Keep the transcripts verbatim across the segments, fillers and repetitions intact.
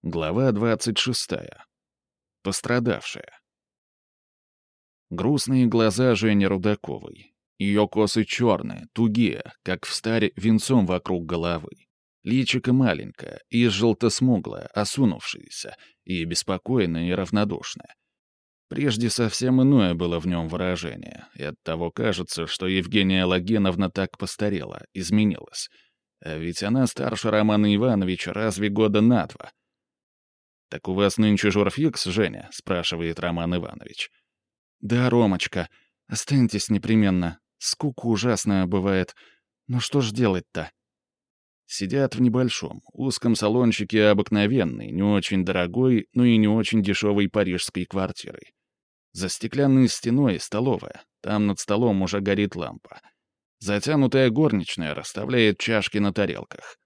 Глава двадцать шестая. Пострадавшая. Грустные глаза Жени Рудаковой. Ее косы черные, тугие, как встарь венцом вокруг головы. Личико маленькое и желто-смуглое, осунувшееся, и беспокойное, и равнодушное. Прежде совсем иное было в нем выражение, и оттого кажется, что Евгения Логеновна так постарела, изменилась. А ведь она старше Романа Ивановича разве года на два. «Так у вас нынче журфикс, Женя?» — спрашивает Роман Иванович. «Да, Ромочка, останьтесь непременно. Скука ужасная бывает. Ну что ж делать-то?» Сидят в небольшом, узком салончике обыкновенной, не очень дорогой, но и не очень дешевой парижской квартиры. За стеклянной стеной столовая, там над столом уже горит лампа. Затянутая горничная расставляет чашки на тарелках.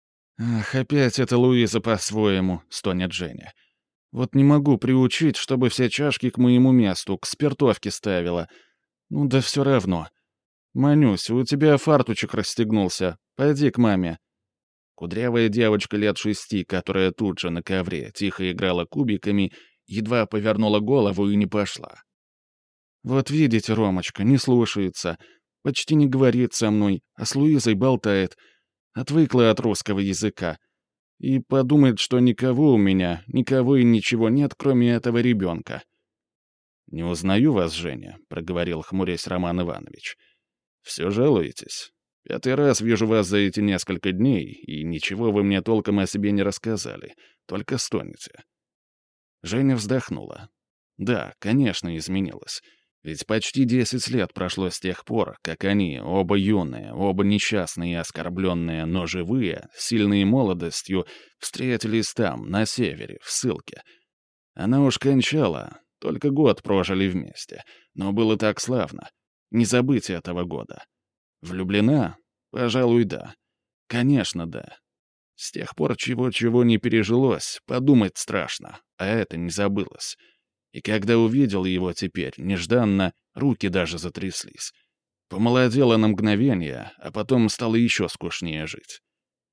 «Ах, опять это Луиза по-своему», — стонет Женя. «Вот не могу приучить, чтобы все чашки к моему месту, к спиртовке ставила. Ну да все равно. Манюсь, у тебя фартучек расстегнулся. Пойди к маме». Кудрявая девочка лет шести, которая тут же на ковре тихо играла кубиками, едва повернула голову и не пошла. «Вот видите, Ромочка, не слушается. Почти не говорит со мной, а с Луизой болтает. Отвыкла от русского языка. И подумает, что никого у меня, никого и ничего нет, кроме этого ребенка». «Не узнаю вас, Женя», — проговорил хмурясь Роман Иванович. «Все жалуетесь. Пятый раз вижу вас за эти несколько дней, и ничего вы мне толком о себе не рассказали, только стонете». Женя вздохнула. Да, конечно, изменилась. Ведь почти десять лет прошло с тех пор, как они, оба юные, оба несчастные и оскорбленные, но живые, сильные молодостью, встретились там, на севере, в ссылке. Она уж кончала, только год прожили вместе, но было так славно. Не забыть этого года. Влюблена? Пожалуй, да. Конечно, да. С тех пор чего-чего не пережилось, подумать страшно, а это не забылось. И когда увидел его теперь, нежданно, руки даже затряслись. Помолодела на мгновение, а потом стало еще скучнее жить.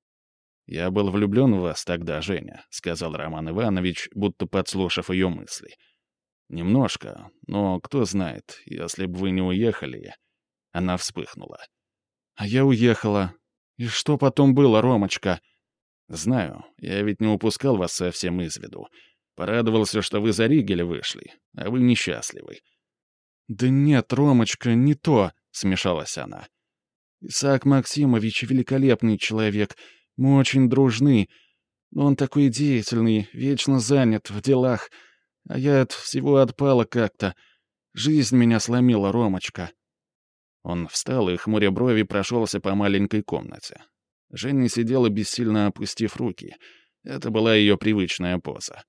«Я был влюблен в вас тогда, Женя», — сказал Роман Иванович, будто подслушав ее мысли. «Немножко, но кто знает, если бы вы не уехали...» Она вспыхнула. «А я уехала. И что потом было, Ромочка?» «Знаю, я ведь не упускал вас совсем из виду. Порадовался, что вы за Ригеля вышли, а вы несчастливы». «Да нет, Ромочка, не то», — смешалась она. «Исаак Максимович великолепный человек, мы очень дружны, но он такой деятельный, вечно занят в делах, а я от всего отпала как-то. Жизнь меня сломила, Ромочка». Он встал и, хмуря брови, прошелся по маленькой комнате. Женя сидела, бессильно опустив руки. Это была ее привычная поза.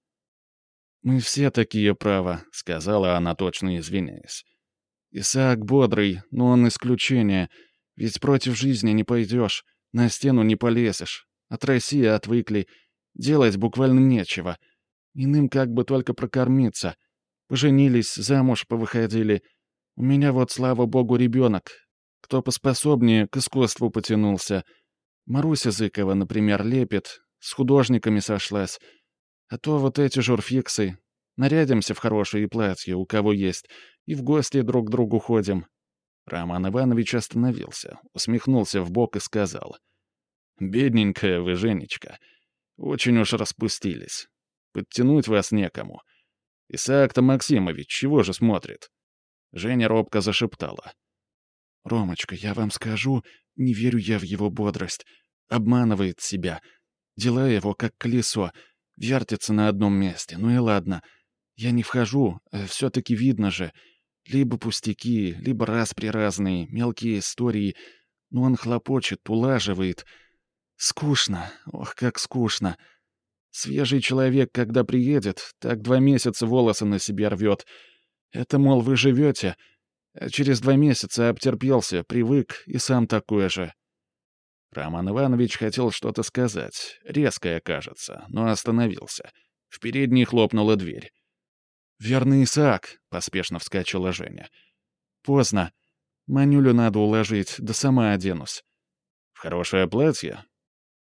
«Мы все такие, право», — сказала она, точно извиняясь. «Исаак бодрый, но он исключение. Ведь против жизни не пойдешь, на стену не полезешь. От России отвыкли. Делать буквально нечего. Иным как бы только прокормиться. Поженились, замуж повыходили. У меня вот, слава богу, ребенок. Кто поспособнее, к искусству потянулся. Маруся Зыкова, например, лепит, с художниками сошлась. А то вот эти журфиксы. Нарядимся в хорошие платья, у кого есть, и в гости друг к другу ходим». Роман Иванович остановился, усмехнулся вбок и сказал. «Бедненькая вы, Женечка. Очень уж распустились. Подтянуть вас некому. Исаак-то Максимович чего же смотрит?» Женя робко зашептала. «Ромочка, я вам скажу, не верю я в его бодрость. Обманывает себя. Дела его как колесо. Вертится на одном месте. Ну и ладно. Я не вхожу, а все-таки видно же. Либо пустяки, либо распри разные, мелкие истории. Но он хлопочет, улаживает. Скучно. Ох, как скучно. Свежий человек, когда приедет, так два месяца волосы на себе рвет. Это, мол, вы живете, а через два месяца обтерпелся, привык и сам такой же». Роман Иванович хотел что-то сказать, резкое, кажется, но остановился. В передней хлопнула дверь. «Верный Исаак», — поспешно вскочила Женя. «Поздно. Манюлю надо уложить, да сама оденусь». «В хорошее платье?»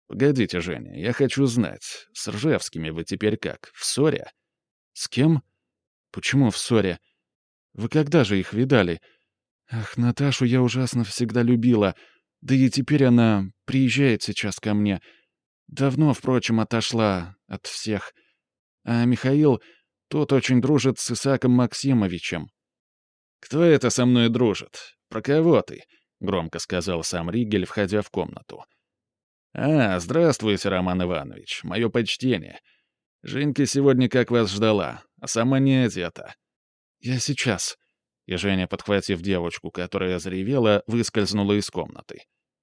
Погодите, Женя, я хочу знать, с Ржевскими вы теперь как, в ссоре? С кем? Почему в ссоре? Вы когда же их видали? Ах, Наташу я ужасно всегда любила. Да и теперь она приезжает сейчас ко мне. Давно, впрочем, отошла от всех. А Михаил, тот очень дружит с Исааком Максимовичем. «Кто это со мной дружит? Про кого ты?» — громко сказал сам Ригель, входя в комнату. «А, здравствуйте, Роман Иванович, мое почтение. Женька сегодня как вас ждала, а сама не одета». «Я сейчас». И Женя, подхватив девочку, которая заревела, выскользнула из комнаты.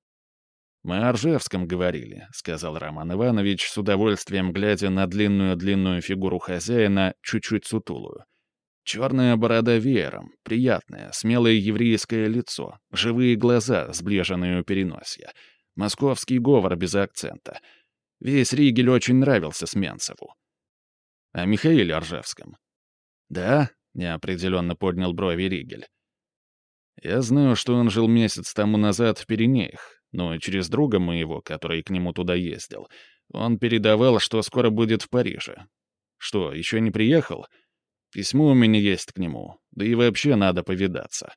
«Мы о Ржевском говорили», — сказал Роман Иванович, с удовольствием глядя на длинную-длинную фигуру хозяина, чуть-чуть сутулую. Черная борода веером, приятное, смелое еврейское лицо, живые глаза, сближенные у переносья, московский говор без акцента. Весь Ригель очень нравился Сменцеву. «О Михаиле Ржевском». «Да?» — неопределенно поднял брови Ригель. «Я знаю, что он жил месяц тому назад в Пиренеях, но через друга моего, который к нему туда ездил, он передавал, что скоро будет в Париже. Что, еще не приехал? Письмо у меня есть к нему, да и вообще надо повидаться».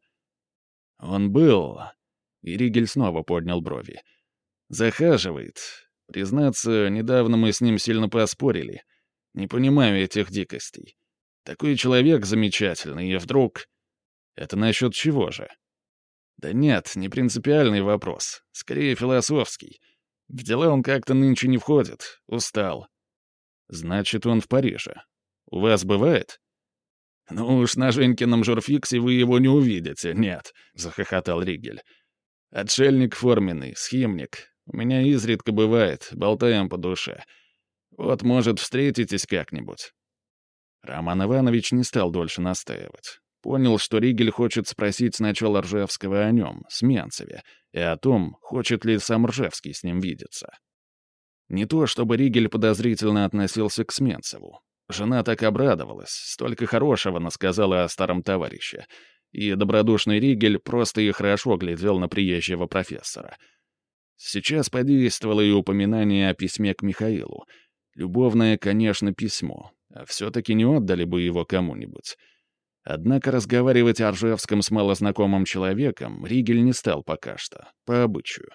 «Он был...» — и Ригель снова поднял брови. «Захаживает. Признаться, недавно мы с ним сильно поспорили. Не понимаю этих дикостей. Такой человек замечательный, и вдруг... Это насчет чего же?» «Да нет, не принципиальный вопрос. Скорее философский. В дела он как-то нынче не входит. Устал». «Значит, он в Париже. У вас бывает?» «Ну уж на Женькином журфиксе вы его не увидите, нет», — захохотал Ригель. «Отшельник форменный, схимник. У меня изредка бывает, болтаем по душе. Вот, может, встретитесь как-нибудь». Роман Иванович не стал дольше настаивать. Понял, что Ригель хочет спросить сначала Ржевского о нем, Сменцеве, и о том, хочет ли сам Ржевский с ним видеться. Не то, чтобы Ригель подозрительно относился к Сменцеву. Жена так обрадовалась, столько хорошего насказала о старом товарище. И добродушный Ригель просто и хорошо глядел на приезжего профессора. Сейчас подействовало и упоминание о письме к Михаилу. Любовное, конечно, письмо, а все-таки не отдали бы его кому-нибудь. Однако разговаривать о Ржевском с малознакомым человеком Ригель не стал пока что, по обычаю.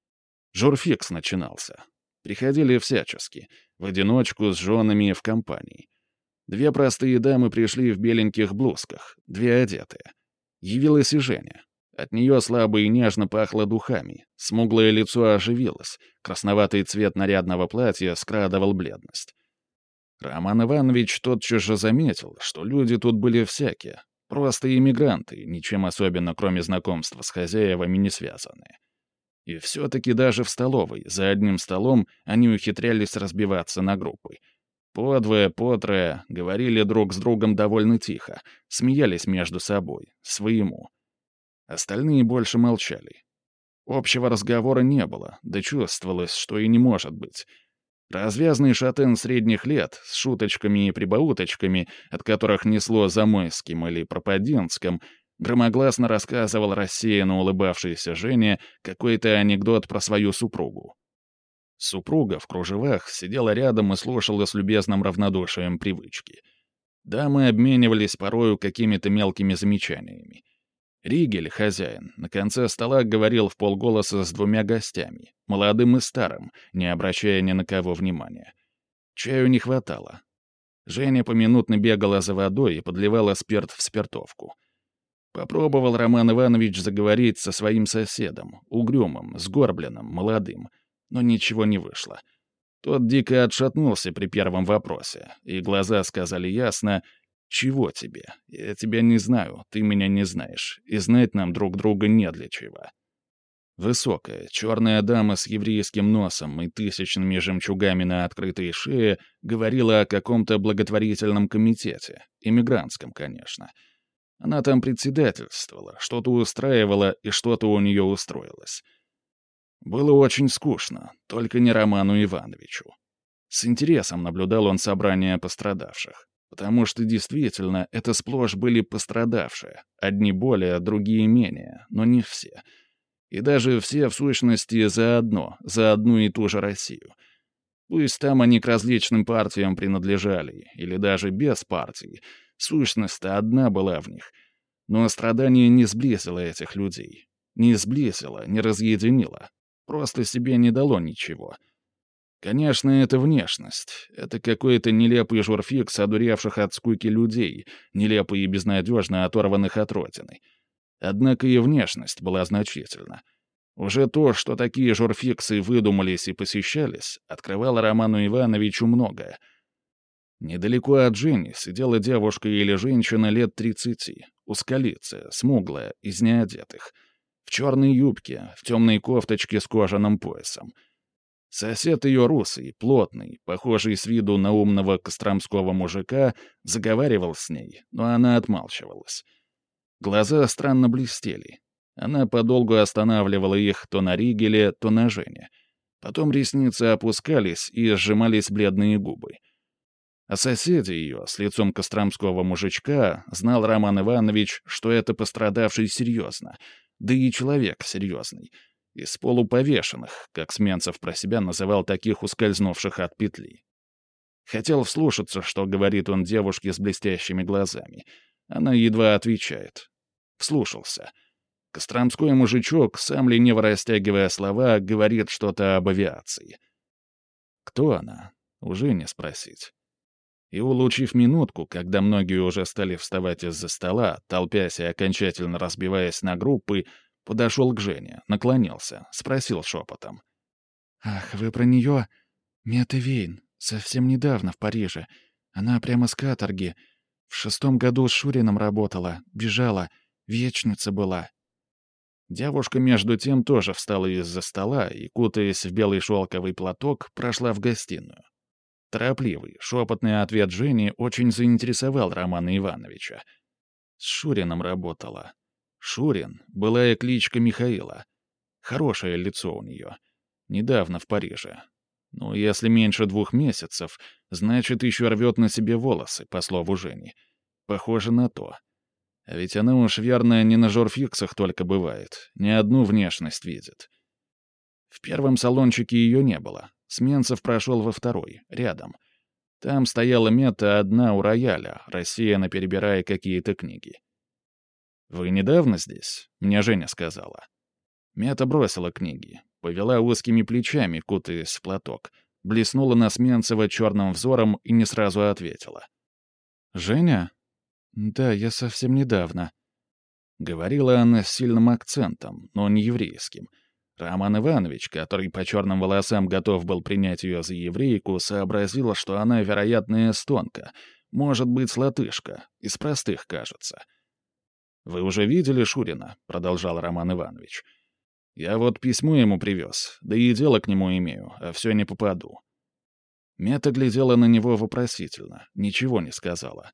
Журфикс начинался. Приходили всячески, в одиночку, с женами, в компании. Две простые дамы пришли в беленьких блузках, две одетые. Явилась и Женя. От нее слабо и нежно пахло духами, смуглое лицо оживилось, красноватый цвет нарядного платья скрадывал бледность. Роман Иванович тотчас же заметил, что люди тут были всякие, просто иммигранты, ничем особенно, кроме знакомства с хозяевами, не связанные. И все-таки даже в столовой, за одним столом, они ухитрялись разбиваться на группы. По двое, по трое, говорили друг с другом довольно тихо, смеялись между собой, своему. Остальные больше молчали. Общего разговора не было, да чувствовалось, что и не может быть. Развязный шатен средних лет, с шуточками и прибауточками, от которых несло замойским или пропаденским, громогласно рассказывал рассеянно улыбавшейся Жене какой-то анекдот про свою супругу. Супруга в кружевах сидела рядом и слушала с любезным равнодушием привычки. Дамы обменивались порою какими-то мелкими замечаниями. Ригель, хозяин, на конце стола говорил вполголоса с двумя гостями, молодым и старым, не обращая ни на кого внимания. Чаю не хватало. Женя поминутно бегала за водой и подливала спирт в спиртовку. Попробовал Роман Иванович заговорить со своим соседом, угрюмым, сгорбленным, молодым, но ничего не вышло. Тот дико отшатнулся при первом вопросе, и глаза сказали ясно: «Чего тебе? Я тебя не знаю, ты меня не знаешь, и знать нам друг друга не для чего». Высокая, черная дама с еврейским носом и тысячными жемчугами на открытой шее говорила о каком-то благотворительном комитете, иммигрантском, конечно. Она там председательствовала, что-то устраивала, и что-то у нее устроилось. Было очень скучно, только не Роману Ивановичу. С интересом наблюдал он собрания пострадавших, потому что действительно это сплошь были пострадавшие, одни более, другие менее, но не все. И даже все, в сущности, заодно, за одну и ту же Россию. Пусть там они к различным партиям принадлежали, или даже без партий, сущность-то одна была в них. Но страдание не сблизило этих людей. Не сблизило, не разъединило. Просто себе не дало ничего. Конечно, это внешность. Это какой-то нелепый журфикс одуревших от скуки людей, нелепо и безнадежно оторванных от родины. Однако и внешность была значительна. Уже то, что такие журфиксы выдумались и посещались, открывало Роману Ивановичу многое. Недалеко от Жени сидела девушка или женщина лет тридцати, узколицая, смуглая, из неодетых, в черной юбке, в темной кофточке с кожаным поясом. Сосед ее русый, плотный, похожий с виду на умного костромского мужика, заговаривал с ней, но она отмалчивалась. Глаза странно блестели. Она подолгу останавливала их то на Ригеле, то на Жене. Потом ресницы опускались и сжимались бледные губы. О соседе ее, с лицом костромского мужичка, знал Роман Иванович, что это пострадавший серьезно, да и человек серьезный, из полуповешенных, как Сменцев про себя называл таких ускользнувших от петли. Хотел вслушаться, что говорит он девушке с блестящими глазами. Она едва отвечает. Вслушался. Костромской мужичок, сам лениво растягивая слова, говорит что-то об авиации. Кто она? Уже не спросить. И, улучив минутку, когда многие уже стали вставать из-за стола, толпясь и окончательно разбиваясь на группы, подошел к Жене, наклонился, спросил шепотом. «Ах, вы про нее? Мета Вейн. Совсем недавно в Париже. Она прямо с каторги. В шестом году с Шурином работала, бежала, вечница была». Девушка, между тем, тоже встала из-за стола и, кутаясь в белый шелковый платок, прошла в гостиную. Торопливый, шепотный ответ Жени очень заинтересовал Романа Ивановича. С Шурином работала. Шурин — былая кличка Михаила. Хорошее лицо у нее. Недавно в Париже. Ну, если меньше двух месяцев, значит, еще рвет на себе волосы, по слову Жени. Похоже на то. А ведь она уж, верно, не на журфиксах только бывает. Ни одну внешность видит. В первом салончике ее не было. Сменцев прошел во второй, рядом. Там стояла Мета одна у рояля, рассеянно перебирая какие-то книги. «Вы недавно здесь?» — мне Женя сказала. Мета бросила книги, повела узкими плечами, кутаясь в платок, блеснула на Сменцева черным взором и не сразу ответила. «Женя? Да, я совсем недавно». Говорила она с сильным акцентом, но не еврейским. Роман Иванович, который по черным волосам готов был принять ее за еврейку, сообразил, что она, вероятно, эстонка, может быть, латышка, из простых, кажется. «Вы уже видели Шурина?» — продолжал Роман Иванович. «Я вот письмо ему привез, да и дело к нему имею, а все не попаду». Мета глядела на него вопросительно, ничего не сказала.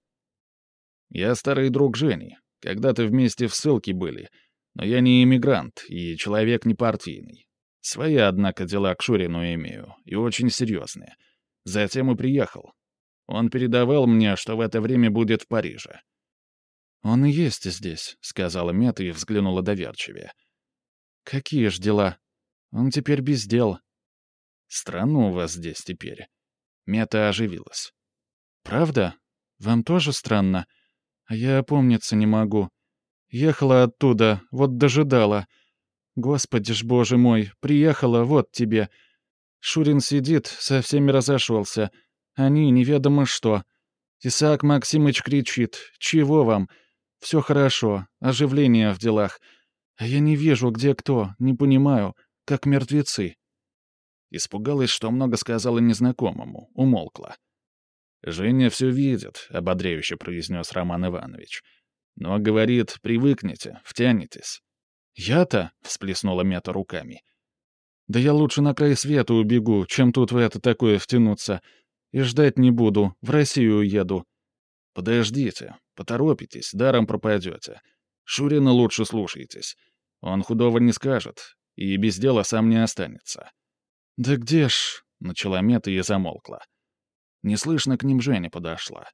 «Я старый друг Жени. Когда-то вместе в ссылке были, но я не иммигрант и человек не партийный. Свои, однако, дела к Шурину имею, и очень серьезные. Затем и приехал. Он передавал мне, что в это время будет в Париже». «Он и есть здесь», — сказала Мета и взглянула доверчивее. «Какие ж дела? Он теперь без дел». «Странно у вас здесь теперь». Мета оживилась. «Правда? Вам тоже странно? А я опомниться не могу. Ехала оттуда, вот дожидала. Господи ж, боже мой, приехала, вот тебе. Шурин сидит, со всеми разошелся. Они неведомо что. Исаак Максимыч кричит: «Чего вам? Все хорошо, оживление в делах. А я не вижу, где кто, не понимаю, как мертвецы». Испугалась, что много сказала незнакомому, умолкла. «Женя все видит», — ободряюще произнес Роман Иванович. «Но, говорит, привыкнете, втянетесь». «Я-то?» — всплеснула Мета руками. «Да я лучше на край света убегу, чем тут в это такое втянуться. И ждать не буду, в Россию уеду». «Подождите, поторопитесь, даром пропадете. Шурина лучше слушайтесь. Он худого не скажет, и без дела сам не останется». «Да где ж?» — начала Мета и замолкла. Неслышно к ним Женя подошла.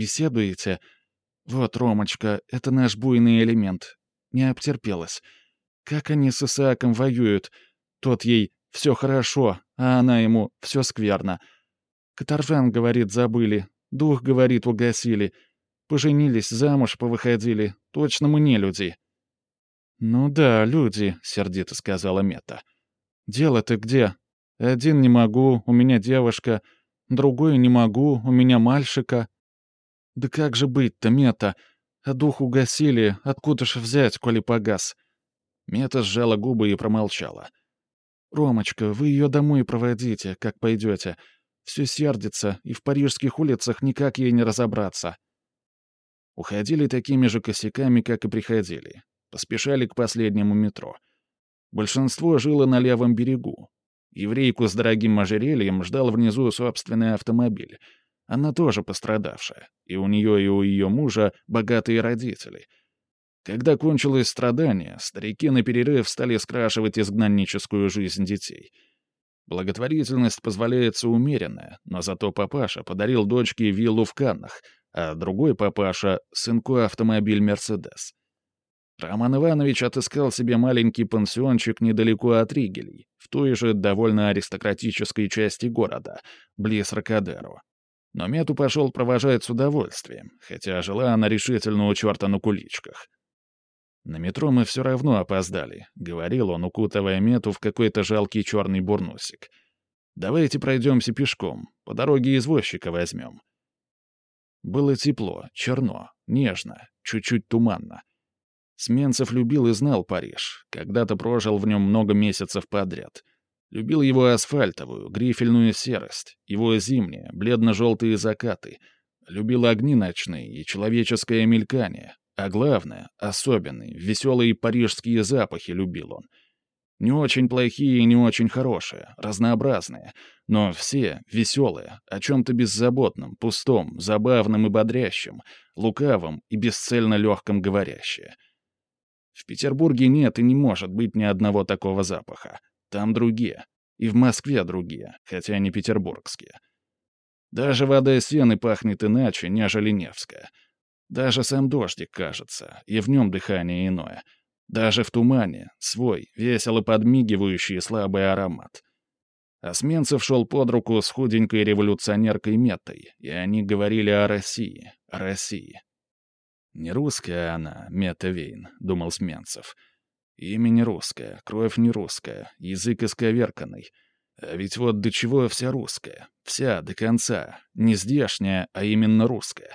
«Беседуете? Вот, Ромочка, это наш буйный элемент. Не обтерпелась. Как они с Исааком воюют. Тот ей «все хорошо», а она ему «все скверно». Каторжан, говорит, забыли. Дух, говорит, угасили. Поженились, замуж повыходили. Точно мы не люди. «Ну да, люди», — сердито сказала Мета. «Дело-то где? Один не могу, у меня девушка. Другой не могу, у меня мальчика». «Да как же быть-то, Мета? А дух угасили, откуда ж взять, коли погас?» Мета сжала губы и промолчала. «Ромочка, вы ее домой проводите, как пойдете. Все сердится, и в парижских улицах никак ей не разобраться». Уходили такими же косяками, как и приходили. Поспешали к последнему метро. Большинство жило на левом берегу. Еврейку с дорогим ожерельем ждал внизу собственный автомобиль. Она тоже пострадавшая, и у нее и у ее мужа богатые родители. Когда кончилось страдание, старики на перерыв стали скрашивать изгнанническую жизнь детей. Благотворительность позволяется умеренная, но зато папаша подарил дочке виллу в Каннах, а другой папаша — сынку автомобиль «Мерседес». Роман Иванович отыскал себе маленький пансиончик недалеко от Ригелей, в той же довольно аристократической части города, близ Рокадеро. Но Мету пошел провожать с удовольствием, хотя жила она решительно у черта на куличках. «На метро мы все равно опоздали», — говорил он, укутывая Мету в какой-то жалкий черный бурнусик. «Давайте пройдемся пешком, по дороге извозчика возьмем». Было тепло, черно, нежно, чуть-чуть туманно. Сменцев любил и знал Париж, когда-то прожил в нем много месяцев подряд. Любил его асфальтовую, грифельную серость, его зимние, бледно-желтые закаты. Любил огни ночные и человеческое мелькание. А главное, особенные, веселые парижские запахи любил он. Не очень плохие и не очень хорошие, разнообразные, но все веселые, о чем-то беззаботном, пустом, забавном и бодрящем, лукавом и бесцельно легком говорящее. В Петербурге нет и не может быть ни одного такого запаха. Там другие. И в Москве другие, хотя не петербургские. Даже вода Сены пахнет иначе, нежели Невская. Даже сам дождик, кажется, и в нем дыхание иное. Даже в тумане свой, весело подмигивающий слабый аромат. Осменцев шел под руку с худенькой революционеркой Метой, и они говорили о России, о России. «Не русская она, Мета Вейн», — думал Сменцев. «Имя не русское, кровь не русская, язык исковерканный. А ведь вот до чего вся русская, вся, до конца, не здешняя, а именно русская.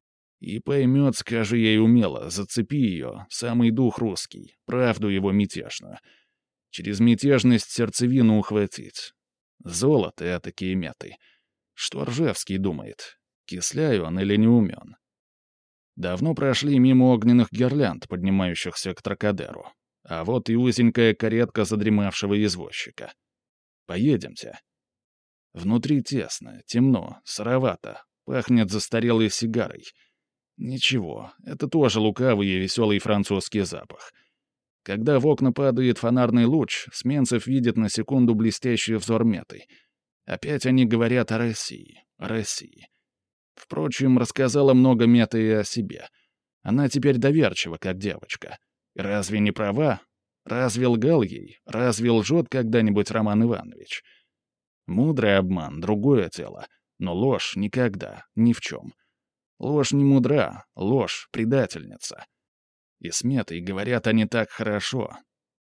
И поймет, скажи ей умело, зацепи ее, самый дух русский, правду его мятежную. Через мятежность сердцевину ухватить. Золото этакие Меты. Что Ржевский думает? Кисляй он или не умен?» Давно прошли мимо огненных гирлянд, поднимающихся к Трокадеру. А вот и узенькая каретка задремавшего извозчика. «Поедемте». Внутри тесно, темно, сыровато, пахнет застарелой сигарой. Ничего, это тоже лукавый и веселый французский запах. Когда в окна падает фонарный луч, Сменцев видит на секунду блестящий взор Меты. Опять они говорят о России, о России. Впрочем, рассказала много Мета и о себе. Она теперь доверчива, как девочка. Разве не права? Разве лгал ей? Разве лжет когда-нибудь Роман Иванович? Мудрый обман — другое дело. Но ложь — никогда, ни в чем. Ложь не мудра, ложь — предательница. И с Метой говорят они так хорошо.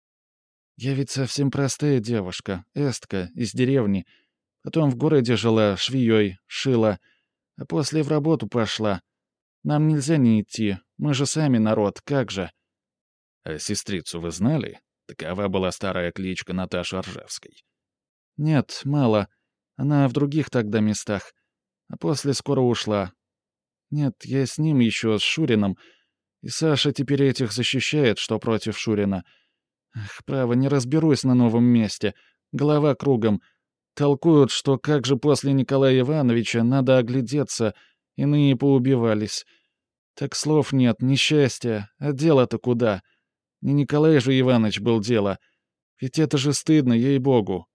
«Я ведь совсем простая девушка, эстка, из деревни. Потом в городе жила, швеей, шила. А после в работу пошла. Нам нельзя не идти, мы же сами народ, как же?» «А сестрицу вы знали?» Такова была старая кличка Наташи Ржевской. «Нет, мало. Она в других тогда местах. А после скоро ушла. Нет, я с ним еще, с Шуриным. И Саша теперь этих защищает, что против Шурина. Ах, право, не разберусь на новом месте. Голова кругом. Толкуют, что как же после Николая Ивановича надо оглядеться, иные поубивались. Так слов нет, несчастья, а дело-то куда? Не Николай же Иванович был дело. Ведь это же стыдно, ей-богу».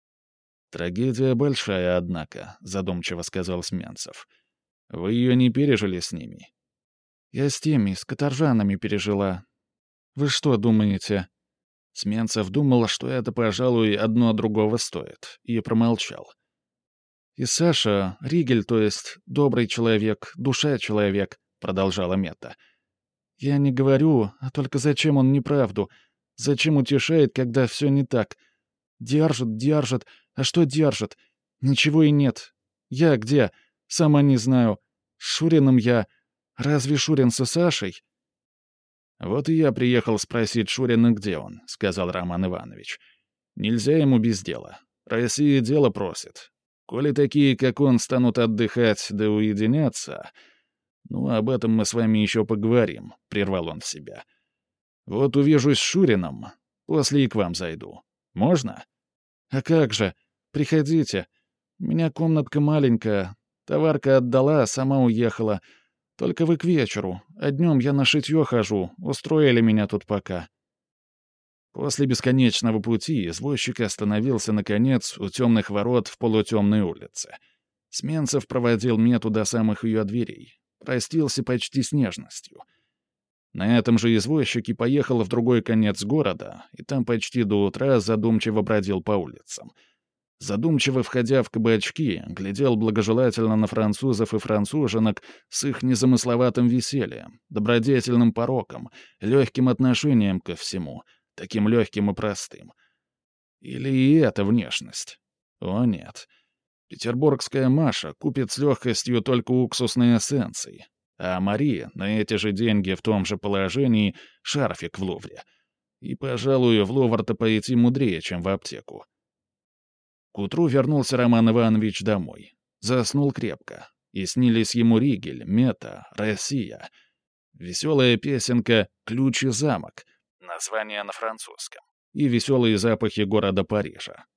«Трагедия большая, однако», — задумчиво сказал Сменцев. «Вы ее не пережили с ними?» «Я с теми, с каторжанами пережила. Вы что думаете?» Сменцев думал, что это, пожалуй, одно другого стоит, и промолчал. «И Саша, Ригель, то есть, добрый человек, душа человек», — продолжала Мета. «Я не говорю, а только зачем он неправду? Зачем утешает, когда все не так? Держит, держит, а что держит? Ничего и нет. Я где? Сама не знаю. С Шуриным я. Разве Шурин со Сашей?» «Вот и я приехал спросить Шурина, где он», — сказал Роман Иванович. «Нельзя ему без дела. Россия дело просит. Коли такие, как он, станут отдыхать да уединяться... Ну, об этом мы с вами еще поговорим», — прервал он себя. «Вот увижусь с Шурином, после и к вам зайду. Можно?» «А как же? Приходите. У меня комнатка маленькая. Товарка отдала, сама уехала. Только вы к вечеру, а днем я на шитье хожу, устроили меня тут пока». После бесконечного пути извозчик остановился, наконец, у темных ворот в полутемной улице. Сменцев проводил Мету до самых ее дверей, простился почти с нежностью. На этом же извозчик и поехал в другой конец города, и там почти до утра задумчиво бродил по улицам. Задумчиво входя в кабачки, глядел благожелательно на французов и француженок с их незамысловатым весельем, добродетельным пороком, легким отношением ко всему, таким легким и простым. Или и эта внешность? О нет. Петербургская Маша купит с легкостью только уксусные эссенции, а Мария на эти же деньги в том же положении шарфик в Лувре. И, пожалуй, в Лувр-то пойти мудрее, чем в аптеку. К утру вернулся Роман Иванович домой. Заснул крепко. И снились ему Ригель, Мета, Россия. Веселая песенка «Ключ и замок», название на французском, и веселые запахи города Парижа.